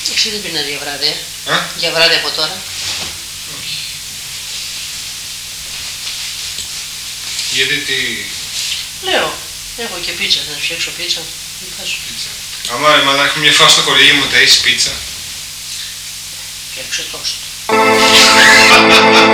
Εσύ δεν πίνεις για βράδυ, Α? Για βράδυ από τώρα. Όχι. Γιατί τι... Λέω, έχω και πίτσα, θα σου φτιάξω πίτσα. Πίτσα. Άμα ρε μαλάκα, μια φορά στο κολέγιο μου τα έχεις πίτσα. Φτιάξω τόστ.